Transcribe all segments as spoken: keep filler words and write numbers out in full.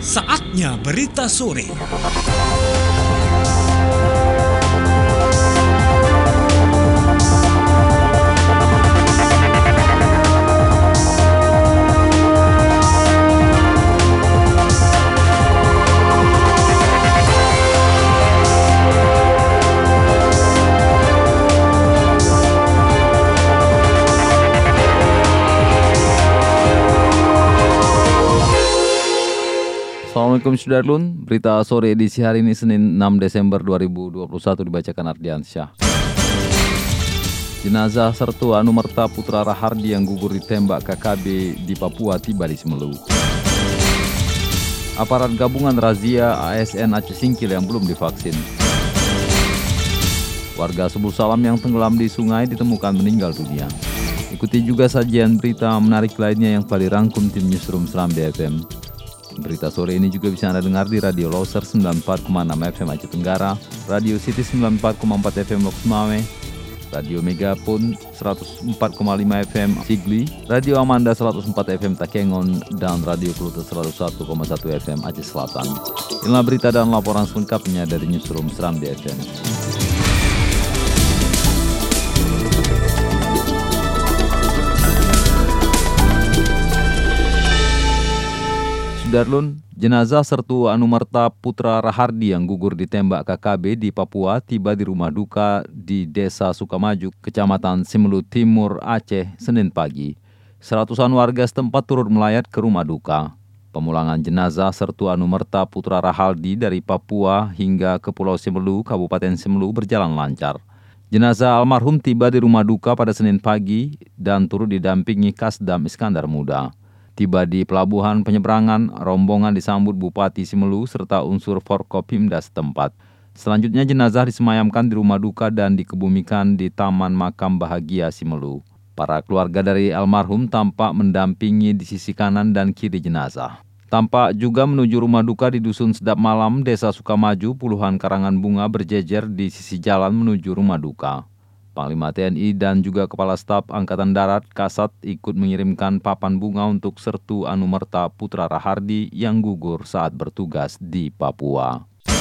Saatnya berita sore. Assalamualaikum Sudarlun, berita sore edisi hari ini Senin enam Desember dua ribu dua puluh satu dibacakan Ardiansyah. Jenazah Sertu Anumerta Putra Rahardi yang gugur ditembak K K B di Papua tiba di Semelu. Aparat gabungan razia A S N Aceh Singkil yang belum divaksin. Warga Subul Salam yang tenggelam di sungai ditemukan meninggal dunia. Ikuti juga sajian berita menarik lainnya yang telah dirangkum tim Newsroom Seram B F M. Berita sore ini juga bisa Anda dengar di Radio Loser sembilan puluh empat koma enam F M Aceh Tenggara, Radio City sembilan puluh empat koma empat F M Lok Sumawe, Radio Megapun seratus empat koma lima F M Sigli, Radio Amanda seratus empat F M Takengon, dan Radio Kluter seratus satu koma satu F M Aceh Selatan. Inilah berita dan laporan selengkapnya dari Newsroom Seram B F M. Darlun, jenazah Sertu Anumerta Putra Rahardi yang gugur ditembak K K B di Papua tiba di rumah duka di Desa Sukamaju, Kecamatan Semelu Timur, Aceh, Senin pagi. Seratusan warga setempat turut melayat ke rumah duka. Pemulangan jenazah Sertu Anumerta Putra Rahardi dari Papua hingga ke Pulau Semelu, Kabupaten Semelu berjalan lancar. Jenazah almarhum tiba di rumah duka pada Senin pagi dan turut didampingi Kasdam Iskandar Muda. Tiba di pelabuhan penyeberangan, rombongan disambut Bupati Semelu serta unsur Forkopimda setempat. Selanjutnya jenazah disemayamkan di rumah duka dan dikebumikan di Taman Makam Bahagia Semelu. Para keluarga dari almarhum tampak mendampingi di sisi kanan dan kiri jenazah. Tampak juga menuju rumah duka di Dusun Sedap Malam, Desa Sukamaju, puluhan karangan bunga berjejer di sisi jalan menuju rumah duka. Panglima T N I dan juga Kepala Staf Angkatan Darat Kasat ikut mengirimkan papan bunga untuk Sertu Anumerta Putra Rahardi yang gugur saat bertugas di Papua.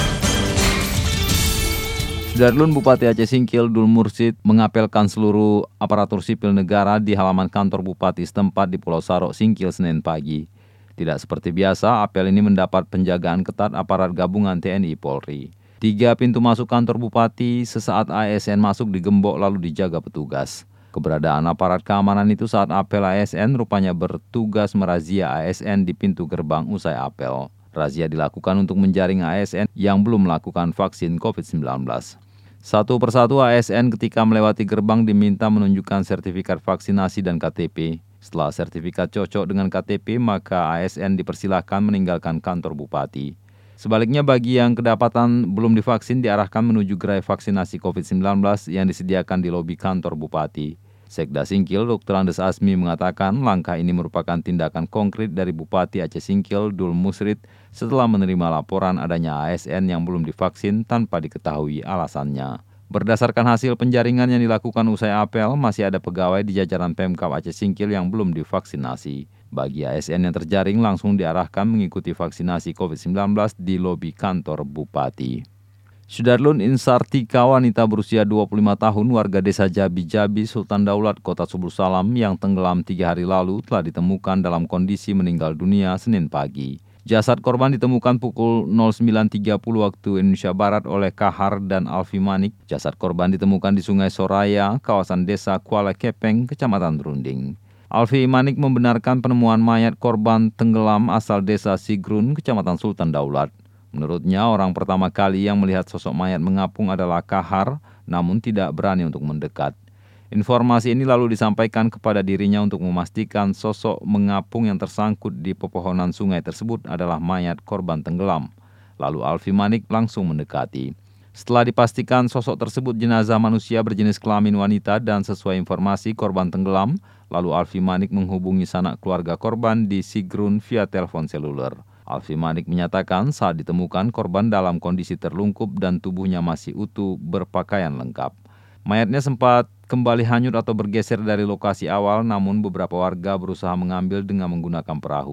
Sudarlun, Bupati Aceh Singkil Dul Mursid mengapelkan seluruh aparatur sipil negara di halaman kantor Bupati setempat di Pulau Sarok, Singkil, Senin pagi. Tidak seperti biasa, apel ini mendapat penjagaan ketat aparat gabungan T N I Polri. Tiga pintu masuk kantor Bupati sesaat A S N masuk digembok lalu dijaga petugas. Keberadaan aparat keamanan itu saat apel A S N rupanya bertugas merazia A S N di pintu gerbang usai apel. Razia dilakukan untuk menjaring A S N yang belum melakukan vaksin covid sembilan belas. Satu persatu A S N ketika melewati gerbang diminta menunjukkan sertifikat vaksinasi dan K T P. Setelah sertifikat cocok dengan K T P, maka A S N dipersilahkan meninggalkan kantor Bupati. Sebaliknya bagi yang kedapatan belum divaksin diarahkan menuju gerai vaksinasi covid sembilan belas yang disediakan di lobi kantor Bupati. Sekda Singkil Doktor Andes Asmi mengatakan langkah ini merupakan tindakan konkret dari Bupati Aceh Singkil Dul Musrid setelah menerima laporan adanya A S N yang belum divaksin tanpa diketahui alasannya. Berdasarkan hasil penjaringan yang dilakukan usai apel, masih ada pegawai di jajaran Pemkab Aceh Singkil yang belum divaksinasi. Bagi A S N yang terjaring langsung diarahkan mengikuti vaksinasi covid sembilan belas di lobi kantor Bupati. Sudarlun, Insartika wanita berusia dua puluh lima tahun warga desa Jabi-Jabi, Sultan Daulat, Kota Subul Salam yang tenggelam tiga hari lalu telah ditemukan dalam kondisi meninggal dunia Senin pagi. Jasad korban ditemukan pukul nol sembilan tiga puluh waktu Indonesia Barat oleh Kahar dan Alfi Manik. Jasad korban ditemukan di Sungai Soraya, kawasan desa Kuala Kepeng, Kecamatan Runding. Alfi Manik membenarkan penemuan mayat korban tenggelam asal desa Sigrun, Kecamatan Sultan Daulat. Menurutnya, orang pertama kali yang melihat sosok mayat mengapung adalah Kahar, namun tidak berani untuk mendekat. Informasi ini lalu disampaikan kepada dirinya untuk memastikan sosok mengapung yang tersangkut di pepohonan sungai tersebut adalah mayat korban tenggelam. Lalu Alfi Manik langsung mendekati. Setelah dipastikan sosok tersebut jenazah manusia berjenis kelamin wanita dan sesuai informasi korban tenggelam, lalu Alfi Manik menghubungi sanak keluarga korban di Sigrun via telepon seluler. Alfi Manik menyatakan saat ditemukan korban dalam kondisi terlungkup dan tubuhnya masih utuh berpakaian lengkap. Mayatnya sempat kembali hanyut atau bergeser dari lokasi awal, namun beberapa warga berusaha mengambil dengan menggunakan perahu.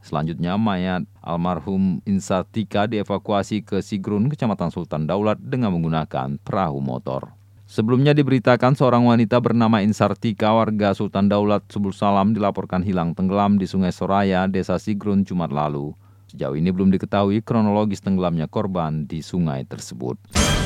Selanjutnya, mayat almarhum Insartika dievakuasi ke Sigrun, Kecamatan Sultan Daulat dengan menggunakan perahu motor. Sebelumnya diberitakan seorang wanita bernama Insartika warga Sultan Daulat Subul Salam dilaporkan hilang tenggelam di Sungai Soraya, Desa Sigrun, Jumat lalu. Sejauh ini belum diketahui kronologis tenggelamnya korban di sungai tersebut.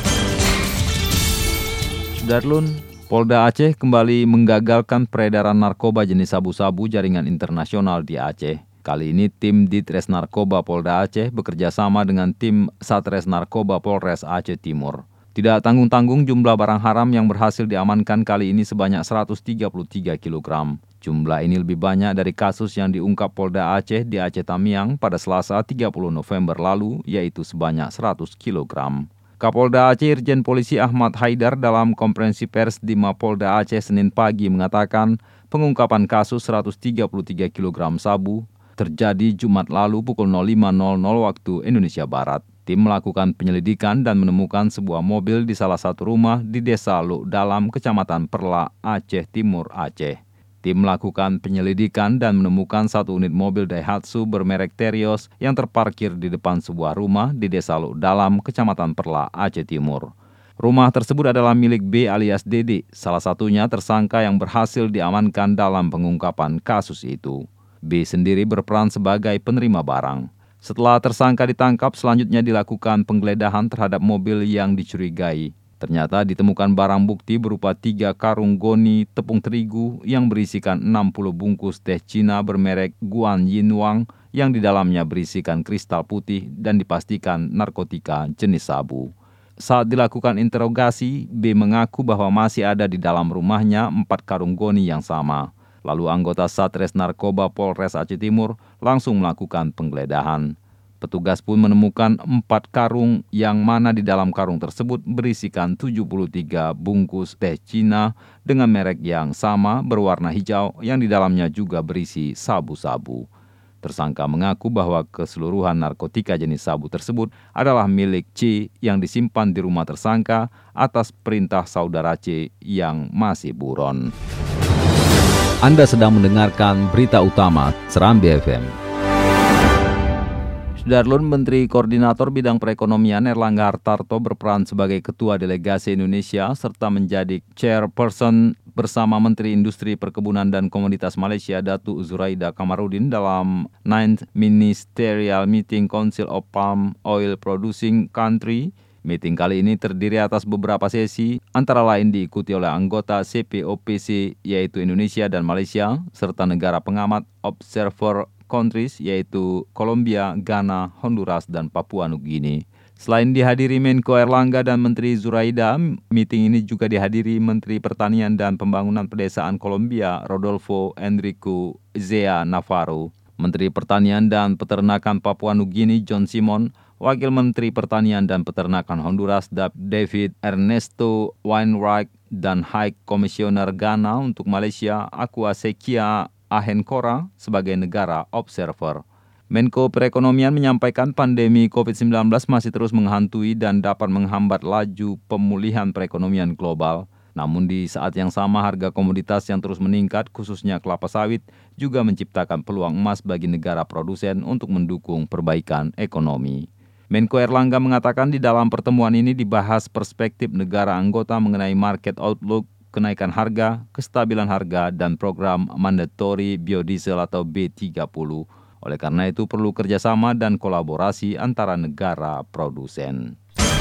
Sudarlun, Polda Aceh kembali menggagalkan peredaran narkoba jenis sabu-sabu jaringan internasional di Aceh. Kali ini tim Ditres Narkoba Polda Aceh bekerja sama dengan tim Satres Narkoba Polres Aceh Timur. Tidak tanggung-tanggung jumlah barang haram yang berhasil diamankan kali ini sebanyak seratus tiga puluh tiga kilogram. Jumlah ini lebih banyak dari kasus yang diungkap Polda Aceh di Aceh Tamiang pada Selasa tiga puluh November lalu, yaitu sebanyak seratus kilogram. Kapolda Aceh Irjen Polisi Ahmad Haidar dalam konferensi pers di Mapolda Aceh Senin pagi mengatakan pengungkapan kasus seratus tiga puluh tiga kilogram sabu terjadi Jumat lalu pukul nol lima nol nol waktu Indonesia Barat. Tim melakukan penyelidikan dan menemukan sebuah mobil di salah satu rumah di Desa Luk Dalam, Kecamatan Perla, Aceh Timur, Aceh. Tim melakukan penyelidikan dan menemukan satu unit mobil Daihatsu bermerek Terios yang terparkir di depan sebuah rumah di Desa Luk Dalam, Kecamatan Perla, Aceh Timur. Rumah tersebut adalah milik B alias Dede, salah satunya tersangka yang berhasil diamankan dalam pengungkapan kasus itu. B sendiri berperan sebagai penerima barang. Setelah tersangka ditangkap, selanjutnya dilakukan penggeledahan terhadap mobil yang dicurigai. Ternyata ditemukan barang bukti berupa tiga karung goni tepung terigu yang berisikan enam puluh bungkus teh Cina bermerek Guan Yinwang yang di dalamnya berisikan kristal putih dan dipastikan narkotika jenis sabu. Saat dilakukan interogasi, B mengaku bahwa masih ada di dalam rumahnya empat karung goni yang sama. Lalu anggota Satres Narkoba Polres Aceh Timur langsung melakukan penggeledahan. Petugas pun menemukan empat karung yang mana di dalam karung tersebut berisikan tujuh puluh tiga bungkus teh Cina dengan merek yang sama berwarna hijau yang di dalamnya juga berisi sabu-sabu. Tersangka mengaku bahwa keseluruhan narkotika jenis sabu tersebut adalah milik C yang disimpan di rumah tersangka atas perintah saudara C yang masih buron. Anda sedang mendengarkan berita utama Serambi F M. Sudarlun, Menteri Koordinator Bidang Perekonomian Erlangga Hartarto berperan sebagai Ketua Delegasi Indonesia serta menjadi Chairperson bersama Menteri Industri Perkebunan dan Komoditas Malaysia Datuk Zuraida Kamarudin dalam ninth Ministerial Meeting Council of Palm Oil Producing Country. Meeting kali ini terdiri atas beberapa sesi, antara lain diikuti oleh anggota C P O P C yaitu Indonesia dan Malaysia, serta negara pengamat Observer Countries yaitu Kolombia, Ghana, Honduras, dan Papua Nugini. Selain dihadiri Menko Erlangga dan Menteri Zuraida, meeting ini juga dihadiri Menteri Pertanian dan Pembangunan Pedesaan Kolombia Rodolfo Enrique Zea Navarro, Menteri Pertanian dan Peternakan Papua Nugini John Simon, Wakil Menteri Pertanian dan Peternakan Honduras David Ernesto Wainwright, dan High Commissioner Ghana untuk Malaysia Akuasekia Ahenkora sebagai negara observer. Menko Perekonomian menyampaikan pandemi covid sembilan belas masih terus menghantui dan dapat menghambat laju pemulihan perekonomian global. Namun di saat yang sama harga komoditas yang terus meningkat khususnya kelapa sawit juga menciptakan peluang emas bagi negara produsen untuk mendukung perbaikan ekonomi. Menko Erlangga mengatakan di dalam pertemuan ini dibahas perspektif negara anggota mengenai market outlook, kenaikan harga, kestabilan harga, dan program mandatory biodiesel atau B tiga puluh. Oleh karena itu perlu kerjasama dan kolaborasi antara negara produsen.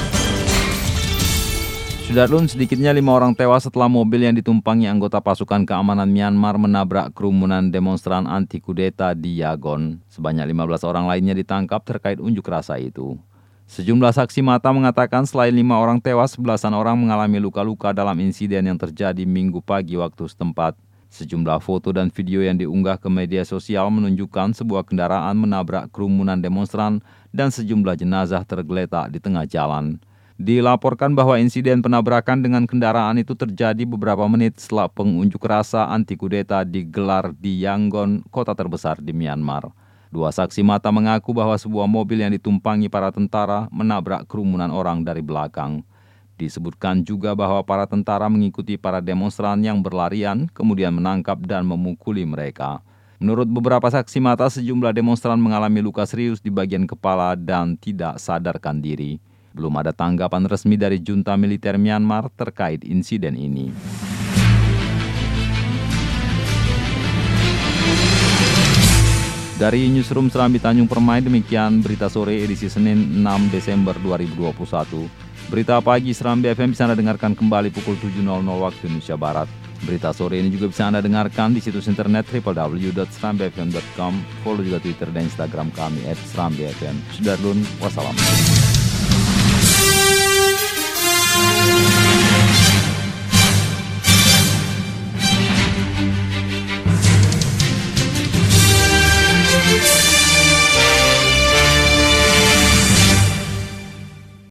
Sudarlun, sedikitnya lima orang tewas setelah mobil yang ditumpangi anggota pasukan keamanan Myanmar menabrak kerumunan demonstran anti kudeta di Yangon. Sebanyak lima belas orang lainnya ditangkap terkait unjuk rasa itu. Sejumlah saksi mata mengatakan selain lima orang tewas, belasan orang mengalami luka-luka dalam insiden yang terjadi Minggu pagi waktu setempat. Sejumlah foto dan video yang diunggah ke media sosial menunjukkan sebuah kendaraan menabrak kerumunan demonstran dan sejumlah jenazah tergeletak di tengah jalan. Dilaporkan bahwa insiden penabrakan dengan kendaraan itu terjadi beberapa menit setelah pengunjuk rasa anti kudeta digelar di Yangon, kota terbesar di Myanmar. Dua saksi mata mengaku bahwa sebuah mobil yang ditumpangi para tentara menabrak kerumunan orang dari belakang. Disebutkan juga bahwa para tentara mengikuti para demonstran yang berlarian, kemudian menangkap dan memukuli mereka. Menurut beberapa saksi mata, sejumlah demonstran mengalami luka serius di bagian kepala dan tidak sadarkan diri. Belum ada tanggapan resmi dari junta militer Myanmar terkait insiden ini. Dari Newsroom Serambi Tanjung Permai, demikian berita sore edisi Senin enam Desember dua ribu dua puluh satu. Berita pagi Serambi F M bisa Anda dengarkan kembali pukul tujuh waktu Indonesia Barat. Berita sore ini juga bisa Anda dengarkan di situs internet w w w dot serambi f m dot com. Follow juga Twitter dan Instagram kami et serambi f m. Sudarlun, wassalam.